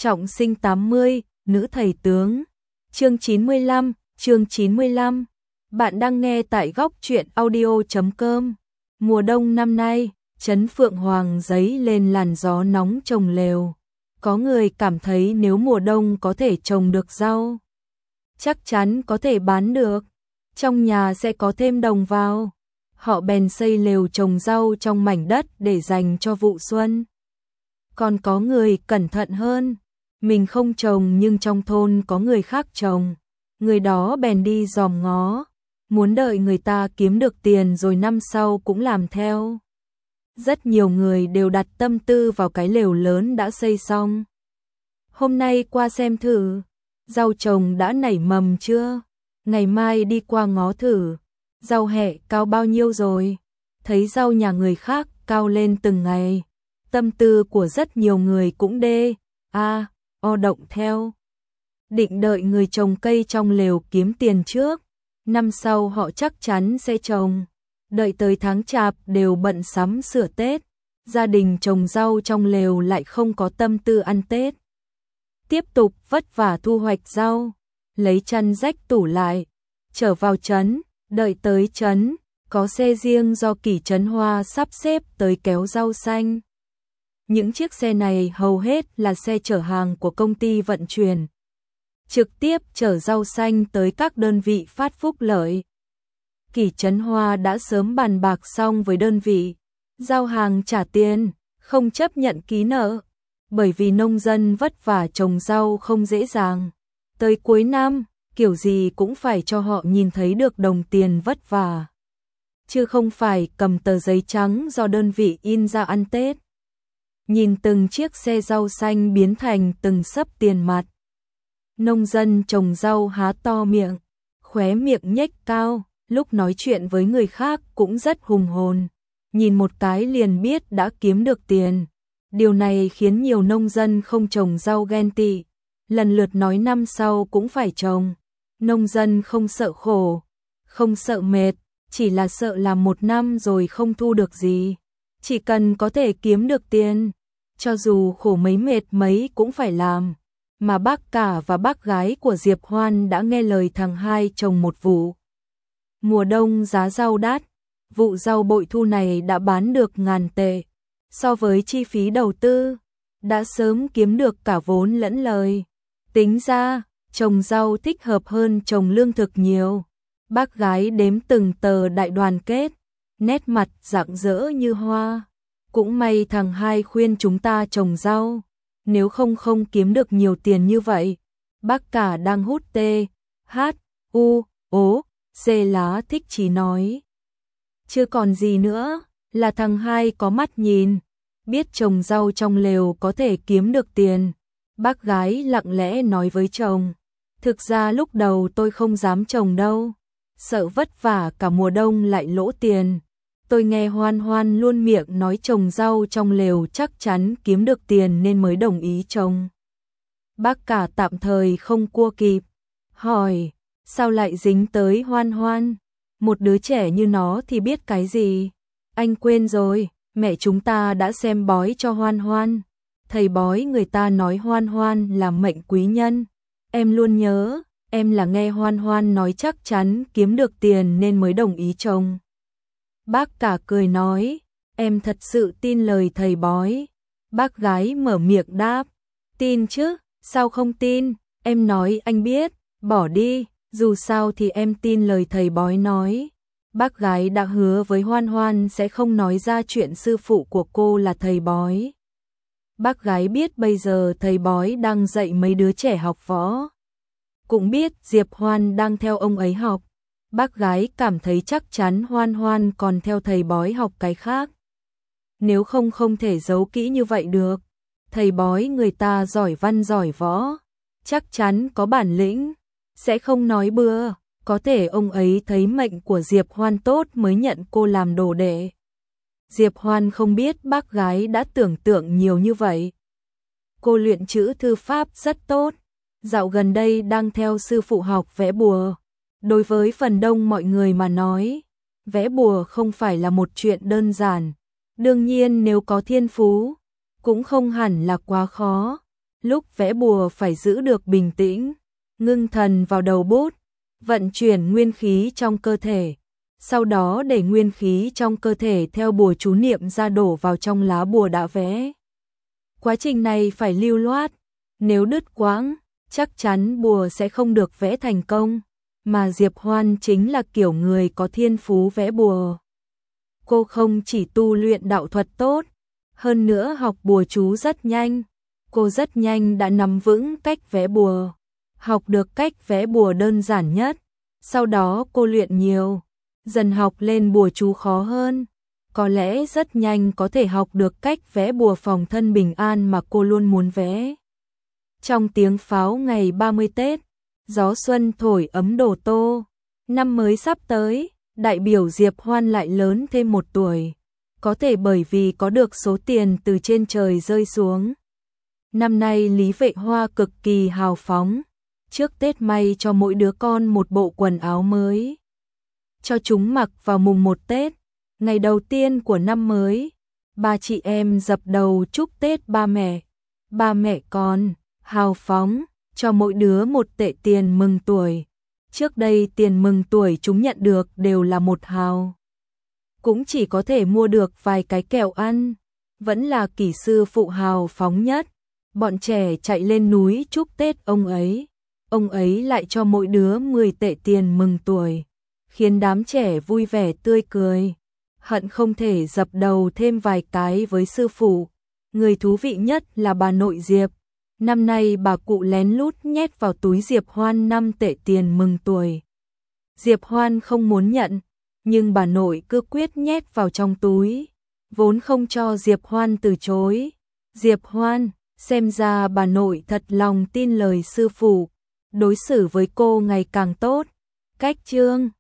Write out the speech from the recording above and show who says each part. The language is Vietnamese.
Speaker 1: Trọng sinh 80, nữ thầy tướng. Chương 95. Bạn đang nghe tại góc truyện audio.com. Mùa đông năm nay, trấn Phượng Hoàng giấy lên làn gió nóng trồng lều. Có người cảm thấy nếu mùa đông có thể trồng được rau, chắc chắn có thể bán được, trong nhà sẽ có thêm đồng vào. Họ bèn xây lều trồng rau trong mảnh đất để dành cho vụ xuân. Còn có người cẩn thận hơn, mình không trồng nhưng trong thôn có người khác trồng, người đó bèn đi dòm ngó, muốn đợi người ta kiếm được tiền rồi năm sau cũng làm theo. Rất nhiều người đều đặt tâm tư vào cái lều lớn đã xây xong. Hôm nay qua xem thử, rau trồng đã nảy mầm chưa? Ngày mai đi qua ngó thử, rau hẹ cao bao nhiêu rồi? Thấy rau nhà người khác cao lên từng ngày, tâm tư của rất nhiều người cũng động theo. Định đợi người trồng cây trong lều kiếm tiền trước, năm sau họ chắc chắn sẽ trồng. Đợi tới tháng Chạp đều bận sắm sửa Tết, gia đình trồng rau trong lều lại không có tâm tư ăn Tết. Tiếp tục vất vả thu hoạch rau, lấy chăn rách tủ lại, trở vào trấn, đợi tới trấn, có xe riêng do Kỷ Trấn Hoa sắp xếp tới kéo rau xanh. Những chiếc xe này hầu hết là xe chở hàng của công ty vận chuyển, trực tiếp chở rau xanh tới các đơn vị phát phúc lợi. Kỷ Trấn Hoa đã sớm bàn bạc xong với đơn vị, giao hàng trả tiền, không chấp nhận ký nợ, bởi vì nông dân vất vả trồng rau không dễ dàng. Tới cuối năm, kiểu gì cũng phải cho họ nhìn thấy được đồng tiền vất vả, chứ không phải cầm tờ giấy trắng do đơn vị in ra ăn Tết. Nhìn từng chiếc xe rau xanh biến thành từng xấp tiền mặt, nông dân trồng rau há to miệng, khóe miệng nhếch cao, lúc nói chuyện với người khác cũng rất hùng hồn, nhìn một cái liền biết đã kiếm được tiền. Điều này khiến nhiều nông dân không trồng rau ghen tị, lần lượt nói năm sau cũng phải trồng. Nông dân không sợ khổ, không sợ mệt, chỉ là sợ làm một năm rồi không thu được gì. Chỉ cần có thể kiếm được tiền, cho dù khổ mấy mệt mấy cũng phải làm. Mà bác cả và bác gái của Diệp Hoan đã nghe lời thằng hai trồng một vụ. Mùa đông giá rau đắt, vụ rau bội thu này đã bán được 1000 tệ. So với chi phí đầu tư, đã sớm kiếm được cả vốn lẫn lời. Tính ra, trồng rau thích hợp hơn trồng lương thực nhiều. Bác gái đếm từng tờ đại đoàn kết, nét mặt rạng rỡ như hoa. Cũng may thằng hai khuyên chúng ta trồng rau, nếu không kiếm được nhiều tiền như vậy. Bác cả đang hút C lá thích chí nói. Chưa còn gì nữa, là thằng hai có mắt nhìn, biết trồng rau trong lều có thể kiếm được tiền. Bác gái lặng lẽ nói với chồng, thực ra lúc đầu tôi không dám trồng đâu, sợ vất vả cả mùa đông lại lỗ tiền. Tôi nghe Hoan Hoan luôn miệng nói trồng rau trong lều chắc chắn kiếm được tiền nên mới đồng ý trồng. Bác cả tạm thời không cua kịp, hỏi, sao lại dính tới Hoan Hoan? Một đứa trẻ như nó thì biết cái gì? Anh quên rồi, mẹ chúng ta đã xem bói cho Hoan Hoan. Thầy bói người ta nói Hoan Hoan là mệnh quý nhân. Em luôn nhớ, em là nghe Hoan Hoan nói chắc chắn kiếm được tiền nên mới đồng ý trồng. Bác cả cười nói, em thật sự tin lời thầy bói. Bác gái mở miệng đáp, tin chứ, sao không tin, em nói anh biết, bỏ đi, dù sao thì em tin lời thầy bói nói. Bác gái đã hứa với Hoan Hoan sẽ không nói ra chuyện sư phụ của cô là thầy bói. Bác gái biết bây giờ thầy bói đang dạy mấy đứa trẻ học võ, cũng biết Diệp Hoan đang theo ông ấy học. Bác gái cảm thấy chắc chắn Hoan Hoan còn theo thầy bói học cái khác. Nếu không thể giấu kỹ như vậy được. Thầy bói người ta giỏi văn giỏi võ, chắc chắn có bản lĩnh, sẽ không nói bừa. Có thể ông ấy thấy mệnh của Diệp Hoan tốt mới nhận cô làm đồ đệ. Diệp Hoan không biết bác gái đã tưởng tượng nhiều như vậy. Cô luyện chữ thư pháp rất tốt, dạo gần đây đang theo sư phụ học vẽ bùa. Đối với phần đông mọi người mà nói, vẽ bùa không phải là một chuyện đơn giản. Đương nhiên nếu có thiên phú, cũng không hẳn là quá khó. Lúc vẽ bùa phải giữ được bình tĩnh, ngưng thần vào đầu bút, vận chuyển nguyên khí trong cơ thể. Sau đó để nguyên khí trong cơ thể theo bùa chú niệm ra đổ vào trong lá bùa đã vẽ. Quá trình này phải lưu loát, nếu đứt quãng, chắc chắn bùa sẽ không được vẽ thành công, mà Diệp Hoan chính là kiểu người có thiên phú vẽ bùa. Cô không chỉ tu luyện đạo thuật tốt, hơn nữa học bùa chú rất nhanh. Cô rất nhanh đã nắm vững cách vẽ bùa, học được cách vẽ bùa đơn giản nhất. Sau đó cô luyện nhiều, dần học lên bùa chú khó hơn. Có lẽ rất nhanh có thể học được cách vẽ bùa phòng thân bình an mà cô luôn muốn vẽ. Trong tiếng pháo ngày 30 Tết, gió xuân thổi ấm đổ tô. Năm mới sắp tới, đại biểu Diệp Hoan lại lớn thêm 1 tuổi. Có thể bởi vì có được số tiền từ trên trời rơi xuống. Năm nay Lý Vệ Hoa cực kỳ hào phóng. Trước Tết may cho mỗi đứa con một bộ quần áo mới, cho chúng mặc vào mùng 1 Tết, ngày đầu tiên của năm mới. Ba chị em dập đầu chúc Tết ba mẹ. Ba mẹ con hào phóng cho mỗi đứa 1 tệ tiền mừng tuổi. Trước đây tiền mừng tuổi chúng nhận được đều là 1 hào, cũng chỉ có thể mua được vài cái kẹo ăn. Vẫn là kỹ sư phụ hào phóng nhất. Bọn trẻ chạy lên núi chúc Tết ông ấy lại cho mỗi đứa 10 tệ tiền mừng tuổi, khiến đám trẻ vui vẻ tươi cười, hận không thể dập đầu thêm vài cái với sư phụ. Người thú vị nhất là bà nội Diệp. Năm nay bà cụ lén lút nhét vào túi Diệp Hoan 5 tệ tiền mừng tuổi. Diệp Hoan không muốn nhận, nhưng bà nội cứ quyết nhét vào trong túi, vốn không cho Diệp Hoan từ chối. Diệp Hoan, xem ra bà nội thật lòng tin lời sư phụ, đối xử với cô ngày càng tốt. Cách chương